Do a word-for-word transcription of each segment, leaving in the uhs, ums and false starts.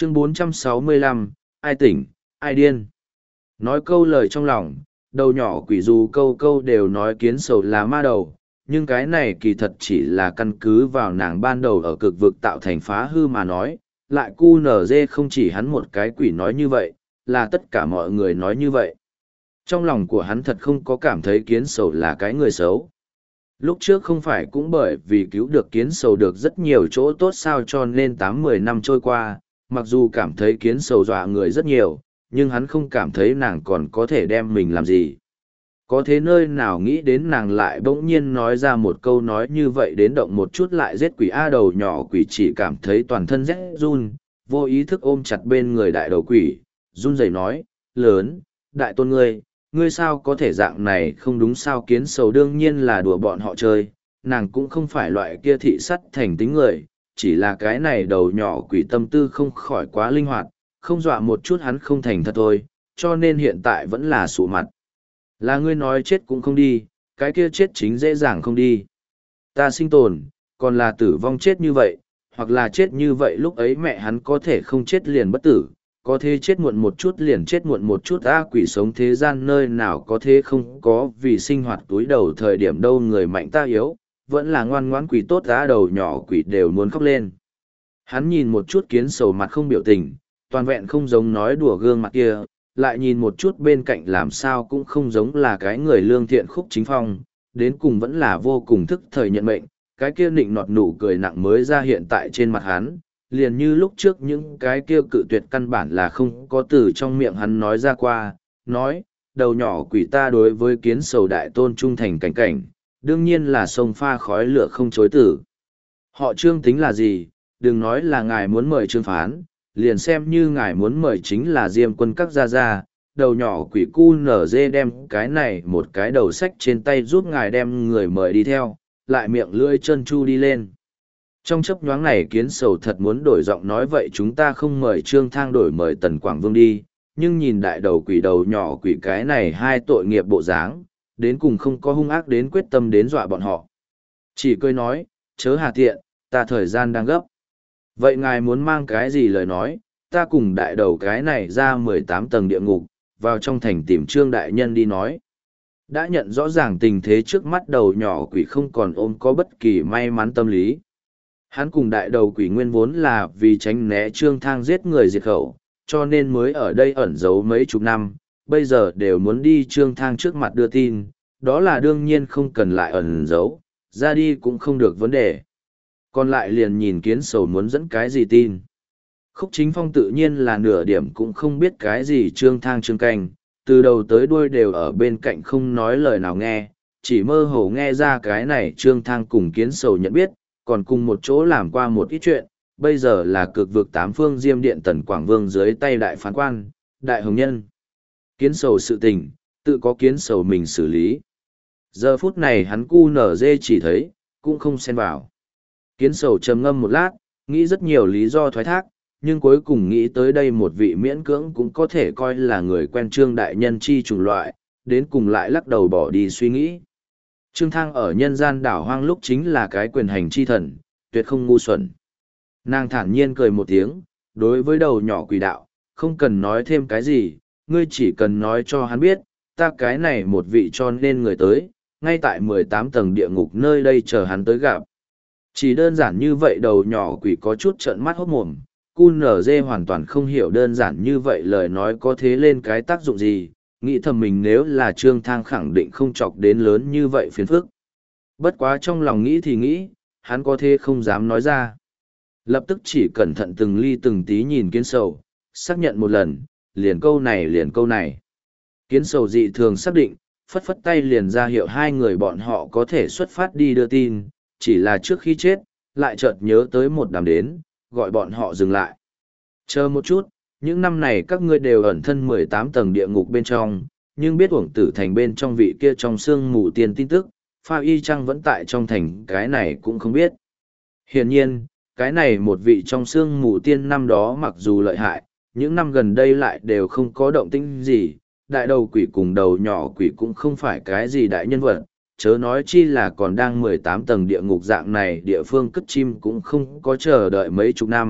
Chương bốn trăm sáu mươi lăm, ai tỉnh, ai điên. Nói câu lời trong lòng, đầu nhỏ quỷ dù câu câu đều nói kiến sầu là ma đầu, nhưng cái này kỳ thật chỉ là căn cứ vào nàng ban đầu ở cực vực tạo thành phá hư mà nói, lại cu nở dê không chỉ hắn một cái quỷ nói như vậy, là tất cả mọi người nói như vậy. Trong lòng của hắn thật không có cảm thấy kiến sầu là cái người xấu. Lúc trước không phải cũng bởi vì cứu được kiến sầu được rất nhiều chỗ tốt sao cho nên tám mười năm trôi qua, mặc dù cảm thấy kiến sầu dọa người rất nhiều, nhưng hắn không cảm thấy nàng còn có thể đem mình làm gì. Có thế nơi nào nghĩ đến nàng lại bỗng nhiên nói ra một câu nói như vậy đến động một chút lại giết quỷ A đầu nhỏ quỷ chỉ cảm thấy toàn thân rét run, vô ý thức ôm chặt bên người đại đầu quỷ, run rẩy nói, lớn, đại tôn ngươi, ngươi sao có thể dạng này không đúng sao kiến sầu đương nhiên là đùa bọn họ chơi, nàng cũng không phải loại kia thị sắt thành tính người, chỉ là cái này đầu nhỏ quỷ tâm tư không khỏi quá linh hoạt, không dọa một chút hắn không thành thật thôi, cho nên hiện tại vẫn là sụ mặt. Là ngươi nói chết cũng không đi, cái kia chết chính dễ dàng không đi. Ta sinh tồn, còn là tử vong chết như vậy, hoặc là chết như vậy lúc ấy mẹ hắn có thể không chết liền bất tử, có thế chết muộn một chút liền chết muộn một chút a quỷ sống thế gian nơi nào có thế không có vì sinh hoạt túi đầu thời điểm đâu người mạnh ta yếu, vẫn là ngoan ngoãn quỷ tốt á đầu nhỏ quỷ đều muốn khóc lên. Hắn nhìn một chút kiến sầu mặt không biểu tình, toàn vẹn không giống nói đùa gương mặt kia, lại nhìn một chút bên cạnh làm sao cũng không giống là cái người lương thiện Khúc Chính Phong, đến cùng vẫn là vô cùng thức thời nhận mệnh, cái kia nịnh nọt nụ cười nặng mới ra hiện tại trên mặt hắn, liền như lúc trước những cái kia cự tuyệt căn bản là không có từ trong miệng hắn nói ra qua, nói, đầu nhỏ quỷ ta đối với kiến sầu đại tôn trung thành cảnh cảnh, đương nhiên là sông pha khói lửa không chối tử. Họ Trương tính là gì, đừng nói là ngài muốn mời Trương Phán, liền xem như ngài muốn mời chính là Diêm Quân các gia gia, đầu nhỏ quỷ cu nở dê đem cái này một cái đầu sách trên tay giúp ngài đem người mời đi theo, lại miệng lưỡi chân chu đi lên. Trong chấp nhoáng này kiến sầu thật muốn đổi giọng nói vậy chúng ta không mời Trương Thang đổi mời Tần Quảng Vương đi, nhưng nhìn đại đầu quỷ đầu nhỏ quỷ cái này hai tội nghiệp bộ dáng, đến cùng không có hung ác đến quyết tâm đến dọa bọn họ. Chỉ cười nói, chớ hà tiện, ta thời gian đang gấp. Vậy ngài muốn mang cái gì lời nói, ta cùng đại đầu cái này ra mười tám tầng địa ngục, vào trong thành tìm Trương Đại Nhân đi nói. Đã nhận rõ ràng tình thế trước mắt đầu nhỏ quỷ không còn ôm có bất kỳ may mắn tâm lý. Hắn cùng đại đầu quỷ nguyên vốn là vì tránh né Trương Thang giết người diệt khẩu, cho nên mới ở đây ẩn giấu mấy chục năm, bây giờ đều muốn đi Trương Thang trước mặt đưa tin, đó là đương nhiên không cần lại ẩn giấu, ra đi cũng không được vấn đề. Còn lại liền nhìn kiến sầu muốn dẫn cái gì tin. Khúc Chính Phong tự nhiên là nửa điểm cũng không biết cái gì Trương Thang Trương Canh, từ đầu tới đuôi đều ở bên cạnh không nói lời nào nghe, chỉ mơ hồ nghe ra cái này Trương Thang cùng kiến sầu nhận biết, còn cùng một chỗ làm qua một ít chuyện, bây giờ là cực vực tám phương Diêm Điện Tần Quảng Vương dưới tay đại phán quan, đại hồng nhân. Kiến sầu sự tình, tự có kiến sầu mình xử lý. Giờ phút này hắn cu nở dê chỉ thấy, cũng không xen vào. Kiến sầu trầm ngâm một lát, nghĩ rất nhiều lý do thoái thác, nhưng cuối cùng nghĩ tới đây một vị miễn cưỡng cũng có thể coi là người quen Trương Đại Nhân chi chủng loại, đến cùng lại lắc đầu bỏ đi suy nghĩ. Trương Thang ở nhân gian đảo hoang lúc chính là cái quyền hành chi thần, tuyệt không ngu xuẩn. Nàng thản nhiên cười một tiếng, đối với đầu nhỏ quỷ đạo, không cần nói thêm cái gì, ngươi chỉ cần nói cho hắn biết, ta cái này một vị cho nên người tới, ngay tại mười tám tầng địa ngục nơi đây chờ hắn tới gặp. Chỉ đơn giản như vậy đầu nhỏ quỷ có chút trợn mắt hốt mồm, cu nở dê hoàn toàn không hiểu đơn giản như vậy lời nói có thế lên cái tác dụng gì, nghĩ thầm mình nếu là Trương Thang khẳng định không chọc đến lớn như vậy phiền phức. Bất quá trong lòng nghĩ thì nghĩ, hắn có thế không dám nói ra. Lập tức chỉ cẩn thận từng ly từng tí nhìn kiến sầu, xác nhận một lần, liền câu này liền câu này. Kiến sầu dị thường xác định, phất phất tay liền ra hiệu hai người bọn họ có thể xuất phát đi đưa tin, chỉ là trước khi chết, lại chợt nhớ tới một đám đến, gọi bọn họ dừng lại. Chờ một chút, những năm này các ngươi đều ẩn thân mười tám tầng địa ngục bên trong, nhưng biết uổng tử thành bên trong vị kia trong xương mù tiền tin tức, pha y chăng vẫn tại trong thành cái này cũng không biết. Hiển nhiên, cái này một vị trong xương mù tiên năm đó mặc dù lợi hại, những năm gần đây lại đều không có động tĩnh gì, đại đầu quỷ cùng đầu nhỏ quỷ cũng không phải cái gì đại nhân vật, chớ nói chi là còn đang mười tám tầng địa ngục dạng này địa phương cất chim cũng không có chờ đợi mấy chục năm,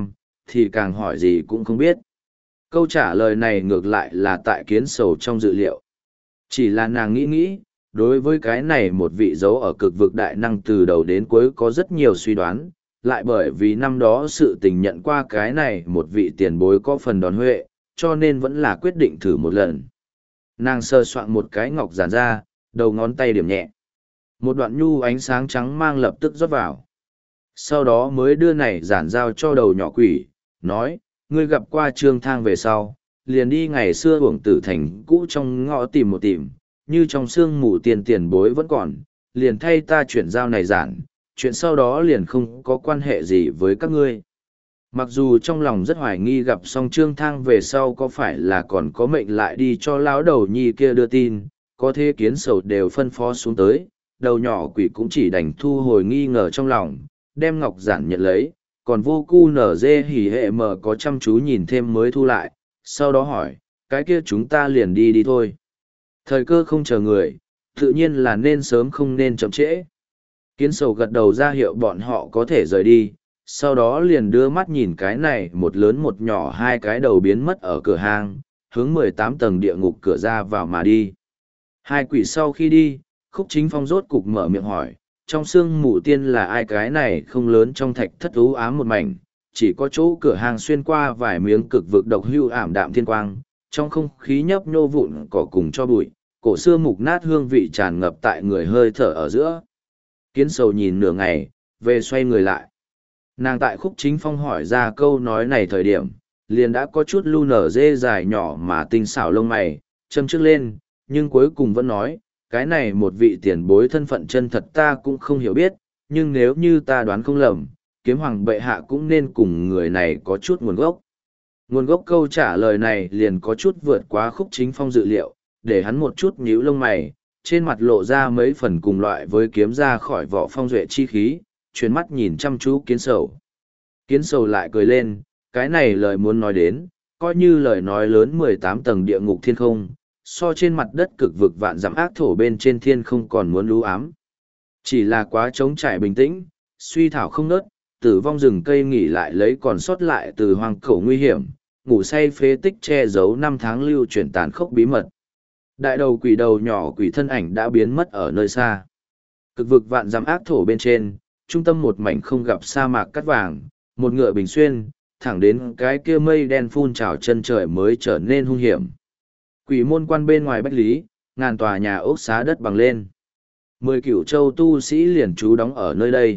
thì càng hỏi gì cũng không biết. Câu trả lời này ngược lại là tại kiến sầu trong dự liệu. Chỉ là nàng nghĩ nghĩ, đối với cái này một vị dấu ở cực vực đại năng từ đầu đến cuối có rất nhiều suy đoán, lại bởi vì năm đó sự tình nhận qua cái này một vị tiền bối có phần đòn huệ, cho nên vẫn là quyết định thử một lần. Nàng sơ soạn một cái ngọc giản ra, đầu ngón tay điểm nhẹ. Một đoạn nhu ánh sáng trắng mang lập tức rót vào. Sau đó mới đưa này giản giao cho đầu nhỏ quỷ, nói, ngươi gặp qua trương thang về sau, liền đi ngày xưa uổng tử thành cũ trong ngõ tìm một tìm, như trong xương mù tiền tiền bối vẫn còn, liền thay ta chuyển giao này giản, chuyện sau đó liền không có quan hệ gì với các ngươi. Mặc dù trong lòng rất hoài nghi gặp xong trương thang về sau có phải là còn có mệnh lại đi cho lão đầu nhi kia đưa tin, có thế kiến sầu đều phân phó xuống tới, đầu nhỏ quỷ cũng chỉ đành thu hồi nghi ngờ trong lòng, đem ngọc giản nhận lấy, còn vô cu nở dê hỉ hệ mờ có chăm chú nhìn thêm mới thu lại, sau đó hỏi, cái kia chúng ta liền đi đi thôi. Thời cơ không chờ người, tự nhiên là nên sớm không nên chậm trễ. Kiến sầu gật đầu ra hiệu bọn họ có thể rời đi, sau đó liền đưa mắt nhìn cái này một lớn một nhỏ hai cái đầu biến mất ở cửa hang, hướng mười tám tầng địa ngục cửa ra vào mà đi. Hai quỷ sau khi đi, Khúc Chính Phong rốt cục mở miệng hỏi, trong xương mù tiên là ai? Cái này không lớn trong thạch thất ú ám một mảnh, chỉ có chỗ cửa hàng xuyên qua vài miếng cực vực độc hưu ảm đạm thiên quang, trong không khí nhấp nhô vụn cỏ cùng cho bụi, cổ xưa mục nát hương vị tràn ngập tại người hơi thở ở giữa. Kiến sầu nhìn nửa ngày, về xoay người lại. Nàng tại Khúc Chính Phong hỏi ra câu nói này thời điểm, liền đã có chút lu nở dê dài nhỏ mà tinh xảo lông mày, châm trước lên, nhưng cuối cùng vẫn nói, cái này một vị tiền bối thân phận chân thật ta cũng không hiểu biết, nhưng nếu như ta đoán không lầm, kiếm hoàng bệ hạ cũng nên cùng người này có chút nguồn gốc. Nguồn gốc câu trả lời này liền có chút vượt quá Khúc Chính Phong dự liệu, để hắn một chút nhíu lông mày, trên mặt lộ ra mấy phần cùng loại với kiếm ra khỏi vỏ phong duệ chi khí, chuyến mắt nhìn chăm chú kiến sầu. Kiến sầu lại cười lên, cái này lời muốn nói đến, coi như lời nói lớn mười tám tầng địa ngục thiên không, so trên mặt đất cực vực vạn dặm ác thổ bên trên thiên không còn muốn lú ám. Chỉ là quá trống trải bình tĩnh, suy thảo không nớt, tử vong rừng cây nghỉ lại lấy còn sót lại từ hoang khẩu nguy hiểm, ngủ say phế tích che giấu năm tháng lưu truyền tàn khốc bí mật. Đại đầu quỷ đầu nhỏ quỷ thân ảnh đã biến mất ở nơi xa. Cực vực vạn dặm ác thổ bên trên, trung tâm một mảnh không gặp sa mạc cắt vàng, một ngựa bình xuyên, thẳng đến cái kia mây đen phun trào chân trời mới trở nên hung hiểm. Quỷ môn quan bên ngoài bách lý, ngàn tòa nhà ốc xá đất bằng lên. Mười cửu châu tu sĩ liền trú đóng ở nơi đây.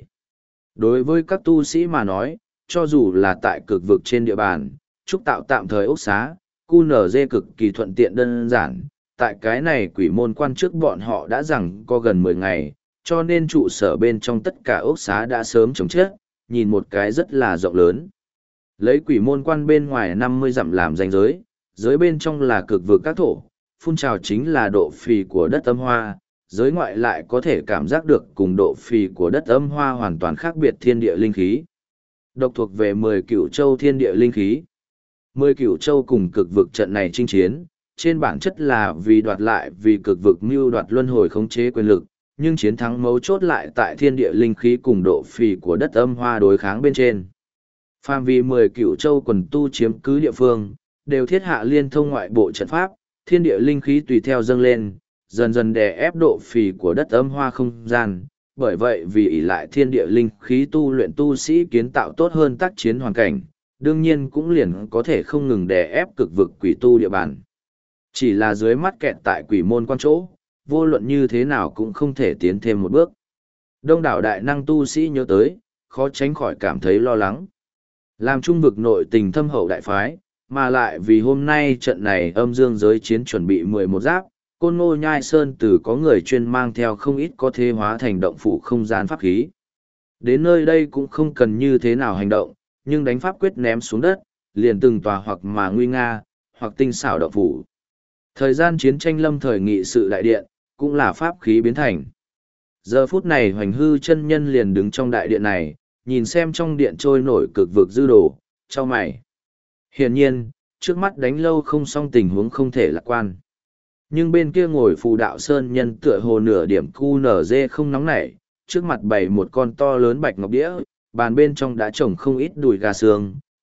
Đối với các tu sĩ mà nói, cho dù là tại cực vực trên địa bàn, trúc tạo tạm thời ốc xá, cu nở dê cực kỳ thuận tiện đơn giản. Tại cái này quỷ môn quan trước bọn họ đã rằng có gần mười ngày, cho nên trụ sở bên trong tất cả ốc xá đã sớm chống chết, nhìn một cái rất là rộng lớn. Lấy quỷ môn quan bên ngoài năm mươi dặm làm ranh giới, giới bên trong là cực vực các thổ, phun trào chính là độ phì của đất âm hoa, giới ngoại lại có thể cảm giác được cùng độ phì của đất âm hoa hoàn toàn khác biệt thiên địa linh khí. Độc thuộc về mười cửu châu thiên địa linh khí. Mười cửu châu cùng cực vực trận này chinh chiến, trên bản chất là vì đoạt lại vì cực vực mưu đoạt luân hồi khống chế quyền lực, nhưng chiến thắng mấu chốt lại tại thiên địa linh khí cùng độ phì của đất âm hoa đối kháng bên trên. Phạm vi mười cửu châu quần tu chiếm cứ địa phương, đều thiết hạ liên thông ngoại bộ trận pháp, thiên địa linh khí tùy theo dâng lên, dần dần đè ép độ phì của đất âm hoa không gian. Bởi vậy vì ỷ lại thiên địa linh khí tu luyện tu sĩ kiến tạo tốt hơn tác chiến hoàn cảnh, đương nhiên cũng liền có thể không ngừng đè ép cực vực quỷ tu địa bàn. Chỉ là dưới mắt kẹt tại quỷ môn quan chỗ, vô luận như thế nào cũng không thể tiến thêm một bước. Đông đảo đại năng tu sĩ nhớ tới, khó tránh khỏi cảm thấy lo lắng. Làm trung vực nội tình thâm hậu đại phái, mà lại vì hôm nay trận này âm dương giới chiến chuẩn bị mười một giáp, Côn Ngô Nhai Sơn từ có người chuyên mang theo không ít có thể hóa thành động phủ không gian pháp khí. Đến nơi đây cũng không cần như thế nào hành động, nhưng đánh pháp quyết ném xuống đất, liền từng tòa hoặc mà nguy nga, hoặc tinh xảo động phủ. Thời gian chiến tranh lâm thời nghị sự đại điện, cũng là pháp khí biến thành. Giờ phút này Hoành Hư chân nhân liền đứng trong đại điện này, nhìn xem trong điện trôi nổi cực vực dư đồ, cho mày. Hiển nhiên, trước mắt đánh lâu không xong tình huống không thể lạc quan. Nhưng bên kia ngồi phù đạo sơn nhân tựa hồ nửa điểm cu nở dê không nóng nảy, trước mặt bày một con to lớn bạch ngọc đĩa, bàn bên trong đã trồng không ít đùi gà xương,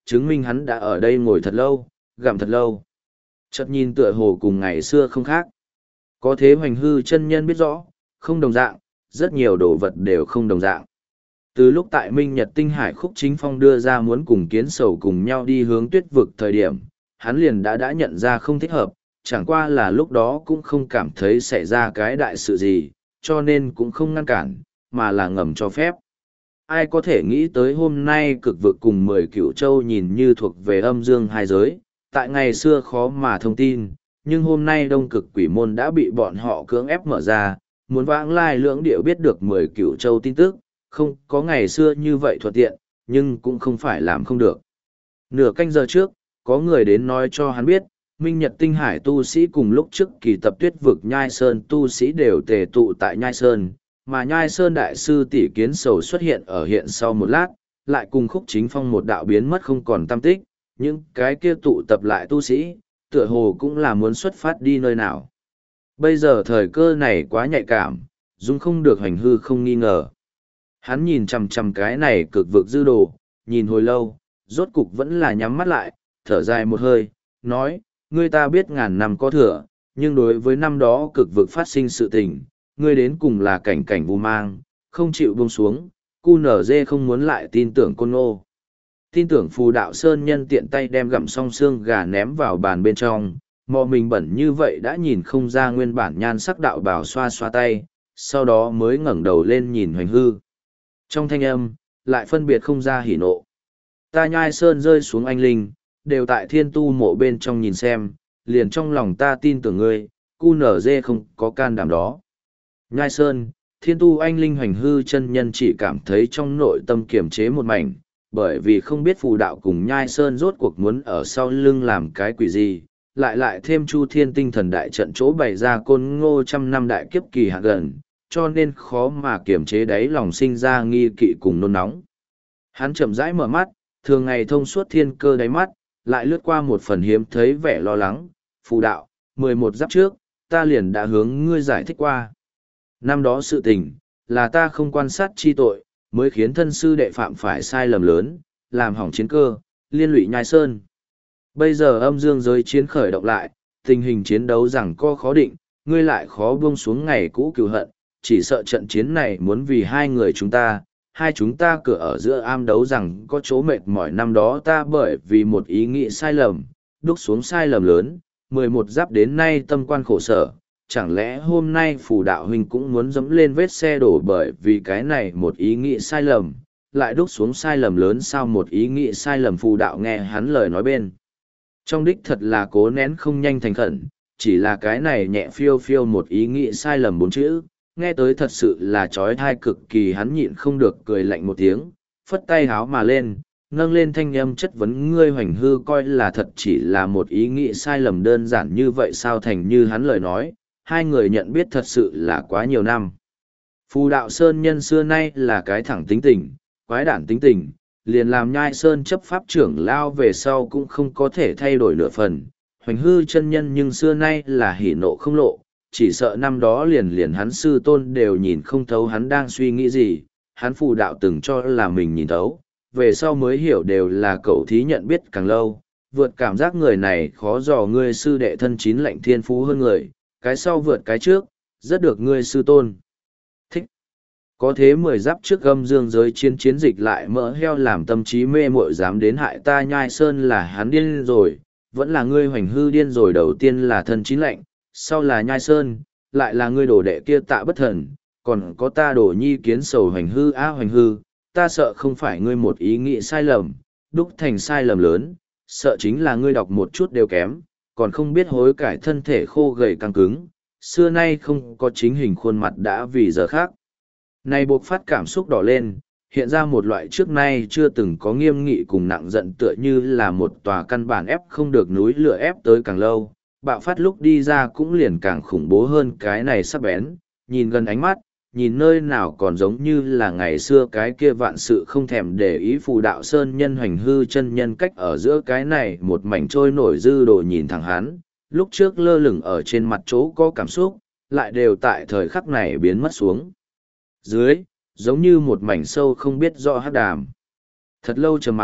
chứng minh hắn đã ở đây ngồi thật lâu, gặm thật lâu. Chợt nhìn tựa hồ cùng ngày xưa không khác. Có thế hoành hư chân nhân biết rõ, không đồng dạng, rất nhiều đồ vật đều không đồng dạng. Từ lúc tại Minh Nhật Tinh Hải Khúc Chính Phong đưa ra muốn cùng kiến sầu cùng nhau đi hướng tuyết vực thời điểm, hắn liền đã đã nhận ra không thích hợp, chẳng qua là lúc đó cũng không cảm thấy xảy ra cái đại sự gì, cho nên cũng không ngăn cản, mà là ngầm cho phép. Ai có thể nghĩ tới hôm nay cực vực cùng mười cựu châu nhìn như thuộc về âm dương hai giới, tại ngày xưa khó mà thông tin, nhưng hôm nay đông cực quỷ môn đã bị bọn họ cưỡng ép mở ra, muốn vãng lai lưỡng điệu biết được mười cựu châu tin tức, không có ngày xưa như vậy thuận tiện, nhưng cũng không phải làm không được. Nửa canh giờ trước, có người đến nói cho hắn biết, Minh Nhật Tinh Hải tu sĩ cùng lúc trước kỳ tập tuyết vực Nhai Sơn tu sĩ đều tề tụ tại Nhai Sơn, mà Nhai Sơn đại sư tỷ kiến sầu xuất hiện ở hiện sau một lát, lại cùng Khúc Chính Phong một đạo biến mất không còn tâm tích, những cái kia tụ tập lại tu sĩ, tựa hồ cũng là muốn xuất phát đi nơi nào. Bây giờ thời cơ này quá nhạy cảm, dung không được hành hư không nghi ngờ. Hắn nhìn chằm chằm cái này cực vực dư đồ, nhìn hồi lâu, rốt cục vẫn là nhắm mắt lại, thở dài một hơi, nói, ngươi ta biết ngàn năm có thừa, nhưng đối với năm đó cực vực phát sinh sự tình, ngươi đến cùng là cảnh cảnh vu mang, không chịu buông xuống, cu nở dê không muốn lại tin tưởng côn ngô. Tin tưởng phù đạo sơn nhân tiện tay đem gặm xong xương gà ném vào bàn bên trong, mò mình bẩn như vậy đã nhìn không ra nguyên bản nhan sắc đạo bảo xoa xoa tay, sau đó mới ngẩng đầu lên nhìn hoành hư. Trong thanh âm, lại phân biệt không ra hỉ nộ. Ta Nhai Sơn rơi xuống anh linh, đều tại thiên tu mộ bên trong nhìn xem, liền trong lòng ta tin tưởng ngươi, cu nở dê không có can đảm đó. Nhai Sơn, thiên tu anh linh hoành hư chân nhân chỉ cảm thấy trong nội tâm kiềm chế một mảnh, bởi vì không biết phù đạo cùng Nhai Sơn rốt cuộc muốn ở sau lưng làm cái quỷ gì, lại lại thêm chu thiên tinh thần đại trận chỗ bày ra côn ngô trăm năm đại kiếp kỳ hạ gần, cho nên khó mà kiềm chế đáy lòng sinh ra nghi kỵ cùng nôn nóng. Hắn chậm rãi mở mắt, thường ngày thông suốt thiên cơ đáy mắt, lại lướt qua một phần hiếm thấy vẻ lo lắng, phù đạo, mười một giáp trước, ta liền đã hướng ngươi giải thích qua. Năm đó sự tình, là ta không quan sát chi tội, mới khiến thân sư đệ phạm phải sai lầm lớn, làm hỏng chiến cơ, liên lụy Nhai Sơn. Bây giờ âm dương giới chiến khởi động lại, tình hình chiến đấu rằng co khó định, ngươi lại khó buông xuống ngày cũ cừu hận, chỉ sợ trận chiến này muốn vì hai người chúng ta, hai chúng ta cửa ở giữa am đấu rằng có chỗ mệt mỏi năm đó ta bởi vì một ý nghĩ sai lầm, đúc xuống sai lầm lớn, mười một giáp đến nay tâm quan khổ sở, chẳng lẽ hôm nay phù đạo huynh cũng muốn dẫm lên vết xe đổ bởi vì cái này một ý nghĩ sai lầm, lại đúc xuống sai lầm lớn sao một ý nghĩ sai lầm phù đạo nghe hắn lời nói bên. Trong đích thật là cố nén không nhanh thành khẩn, chỉ là cái này nhẹ phiêu phiêu một ý nghĩ sai lầm bốn chữ, nghe tới thật sự là trói thai cực kỳ hắn nhịn không được cười lạnh một tiếng, phất tay háo mà lên, nâng lên thanh âm chất vấn ngươi hoành hư coi là thật chỉ là một ý nghĩ sai lầm đơn giản như vậy sao thành như hắn lời nói, hai người nhận biết thật sự là quá nhiều năm. Phù đạo sơn nhân xưa nay là cái thẳng tính tình, quái đản tính tình, liền làm Nhai Sơn chấp pháp trưởng lao về sau cũng không có thể thay đổi nửa phần. Hoành hư chân nhân nhưng xưa nay là hỉ nộ không lộ, chỉ sợ năm đó liền liền hắn sư tôn đều nhìn không thấu hắn đang suy nghĩ gì, hắn phù đạo từng cho là mình nhìn thấu, về sau mới hiểu đều là cậu thí nhận biết càng lâu, vượt cảm giác người này khó dò ngươi sư đệ thân chín lạnh thiên phú hơn người, cái sau vượt cái trước, rất được ngươi sư tôn. Thích. Có thế mười giáp trước âm dương giới chiến chiến dịch lại mỡ heo làm tâm trí mê muội dám đến hại ta Nhai Sơn là hắn điên rồi, vẫn là ngươi hoành hư điên rồi đầu tiên là thân chín lạnh, sau là Nhai Sơn, lại là ngươi đồ đệ kia Tạ Bất Thần, còn có ta đồ nhi kiến sầu hoành hư á hoành hư, ta sợ không phải ngươi một ý nghĩ sai lầm, đúc thành sai lầm lớn, sợ chính là ngươi đọc một chút đều kém, còn không biết hối cải thân thể khô gầy căng cứng, xưa nay không có chính hình khuôn mặt đã vì giờ khác. Này buộc phát cảm xúc đỏ lên, hiện ra một loại trước nay chưa từng có nghiêm nghị cùng nặng giận tựa như là một tòa căn bản ép không được núi lửa ép tới càng lâu, bạo phát lúc đi ra cũng liền càng khủng bố hơn cái này sắc bén, nhìn gần ánh mắt, nhìn nơi nào còn giống như là ngày xưa cái kia vạn sự không thèm để ý phù đạo sơn nhân hoành hư chân nhân cách ở giữa cái này một mảnh trôi nổi dư đồ nhìn thẳng hắn, lúc trước lơ lửng ở trên mặt chỗ có cảm xúc, lại đều tại thời khắc này biến mất xuống. Dưới, giống như một mảnh sâu không biết rõ hát đàm. Thật lâu trầm mặc,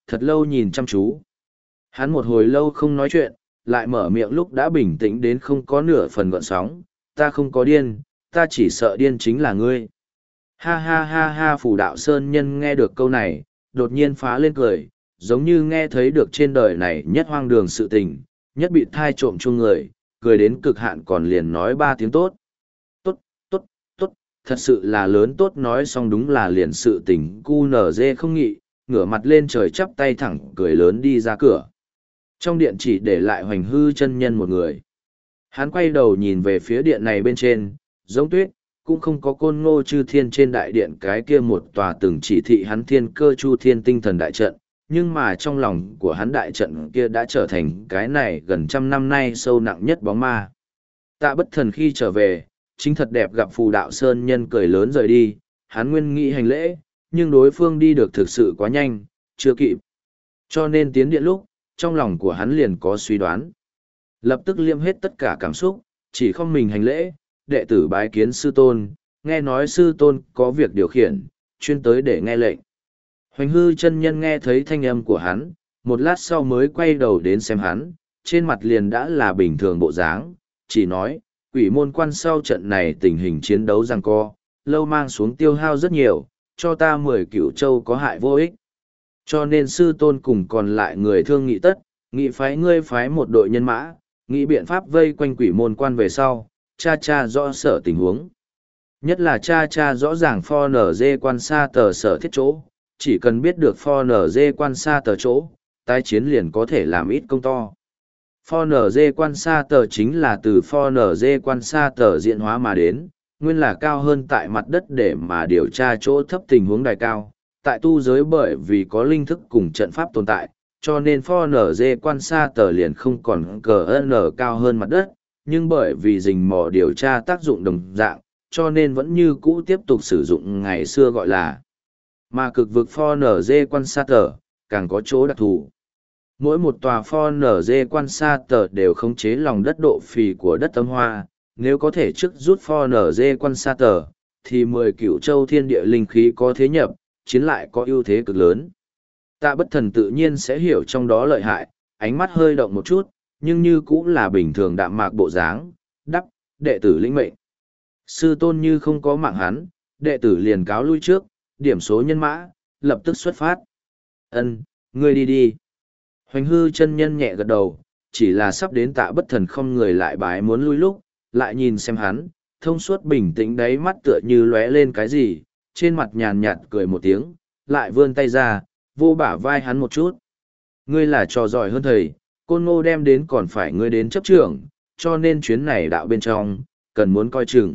thật lâu nhìn chăm chú. Hắn một hồi lâu không nói chuyện, lại mở miệng lúc đã bình tĩnh đến không có nửa phần gợn sóng, ta không có điên, ta chỉ sợ điên chính là ngươi. Ha ha ha ha, Phù Đạo Sơn Nhân nghe được câu này, đột nhiên phá lên cười, giống như nghe thấy được trên đời này nhất hoang đường sự tình, nhất bị thai trộm chung người, cười đến cực hạn còn liền nói ba tiếng tốt. Tốt, tốt, tốt, thật sự là lớn tốt, nói xong đúng là liền sự tình cu nở dê không nghị, ngửa mặt lên trời chắp tay thẳng cười lớn đi ra cửa. Trong điện chỉ để lại Hoành Hư chân nhân một người. Hắn quay đầu nhìn về phía điện này bên trên, giống tuyết, cũng không có Côn Ngô Chư Thiên trên đại điện cái kia một tòa từng chỉ thị hắn thiên cơ chu thiên tinh thần đại trận, nhưng mà trong lòng của hắn đại trận kia đã trở thành cái này gần trăm năm nay sâu nặng nhất bóng ma. Tạ Bất Thần khi trở về, chính thật đẹp gặp Phù Đạo Sơn Nhân cười lớn rời đi, hắn nguyên nghĩ hành lễ, nhưng đối phương đi được thực sự quá nhanh, chưa kịp. Cho nên tiến điện lúc, trong lòng của hắn liền có suy đoán. Lập tức liêm hết tất cả cảm xúc, chỉ không mình hành lễ, đệ tử bái kiến sư tôn, nghe nói sư tôn có việc điều khiển, chuyên tới để nghe lệnh. Hoành Hư chân nhân nghe thấy thanh âm của hắn, một lát sau mới quay đầu đến xem hắn, trên mặt liền đã là bình thường bộ dáng, chỉ nói, quỷ môn quan sau trận này tình hình chiến đấu giằng co, lâu mang xuống tiêu hao rất nhiều, cho ta mười cửu châu có hại vô ích. Cho nên sư tôn cùng còn lại người thương nghị tất, nghị phái ngươi phái một đội nhân mã, nghĩ biện pháp vây quanh quỷ môn quan về sau, cha cha rõ sở tình huống. Nhất là cha cha rõ ràng pho nở dê quan xa tờ sở thiết chỗ, chỉ cần biết được pho nở dê quan xa tờ chỗ, tái chiến liền có thể làm ít công to. Pho nở dê quan xa tờ chính là từ pho nở dê quan xa tờ diễn hóa mà đến, nguyên là cao hơn tại mặt đất để mà điều tra chỗ thấp tình huống đài cao. Tại tu giới bởi vì có linh thức cùng trận pháp tồn tại, cho nên pho nở dê quan xa tờ liền không còn cờ n cao hơn mặt đất, nhưng bởi vì rình mò điều tra tác dụng đồng dạng, cho nên vẫn như cũ tiếp tục sử dụng ngày xưa gọi là mà cực vực pho nở dê quan xa tờ, càng có chỗ đặc thù. Mỗi một tòa pho nở dê quan xa tờ đều khống chế lòng đất độ phì của đất tâm hoa, nếu có thể trước rút pho nở dê quan xa tờ, thì mười cửu châu thiên địa linh khí có thế nhập, chiến lại có ưu thế cực lớn. Tạ Bất Thần tự nhiên sẽ hiểu trong đó lợi hại, ánh mắt hơi động một chút, nhưng như cũng là bình thường đạm mạc bộ dáng, đắp, đệ tử lĩnh mệnh. Sư tôn như không có mạng hắn, đệ tử liền cáo lui trước, điểm số nhân mã, lập tức xuất phát. Ân, ngươi đi đi. Hoành Hư chân nhân nhẹ gật đầu, chỉ là sắp đến Tạ Bất Thần không người lại bái muốn lui lúc, lại nhìn xem hắn, thông suốt bình tĩnh đáy mắt tựa như lóe lên cái gì, trên mặt nhàn nhạt cười một tiếng, lại vươn tay ra, vô bả vai hắn một chút. Ngươi là trò giỏi hơn thầy, Côn Ngô đem đến còn phải ngươi đến chấp trưởng, cho nên chuyến này đạo bên trong, cần muốn coi chừng.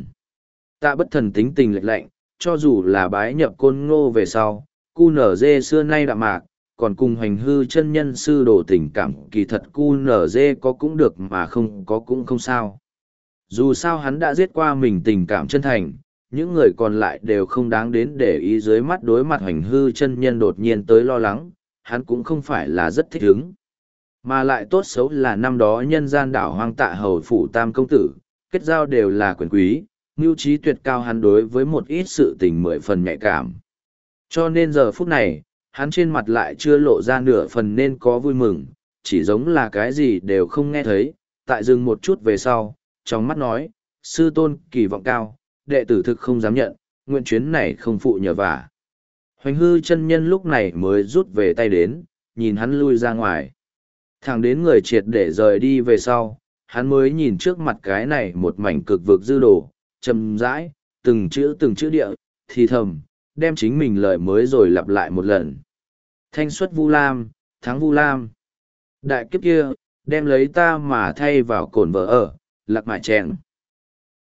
Tạ Bất Thần tính tình lệch lạnh, cho dù là bái nhập Côn Ngô về sau, cu nở dê xưa nay đạm mạc, còn cùng Hoành Hư chân nhân sư đồ tình cảm kỳ thật cu nở dê có cũng được mà không có cũng không sao. Dù sao hắn đã giết qua mình tình cảm chân thành, những người còn lại đều không đáng đến để ý dưới mắt đối mặt Hoành Hư chân nhân đột nhiên tới lo lắng, hắn cũng không phải là rất thích ứng. Mà lại tốt xấu là năm đó nhân gian đảo hoang Tạ hầu phủ tam công tử, kết giao đều là quyền quý, mưu trí tuyệt cao, hắn đối với một ít sự tình mười phần nhạy cảm. Cho nên giờ phút này, hắn trên mặt lại chưa lộ ra nửa phần nên có vui mừng, chỉ giống là cái gì đều không nghe thấy, tại dừng một chút về sau, trong mắt nói, sư tôn kỳ vọng cao, đệ tử thực không dám nhận, nguyện chuyến này không phụ nhờ vả. Hoành Hư chân nhân lúc này mới rút về tay đến, nhìn hắn lui ra ngoài. Thẳng đến người triệt để rời đi về sau, hắn mới nhìn trước mặt cái này một mảnh cực vực dư đồ, chậm rãi, từng chữ từng chữ địa, thì thầm, đem chính mình lời mới rồi lặp lại một lần. Thanh xuất Vu Lam, thắng Vu Lam. Đại kiếp kia, đem lấy ta mà thay vào cổn vợ ở, lạc mại chèn.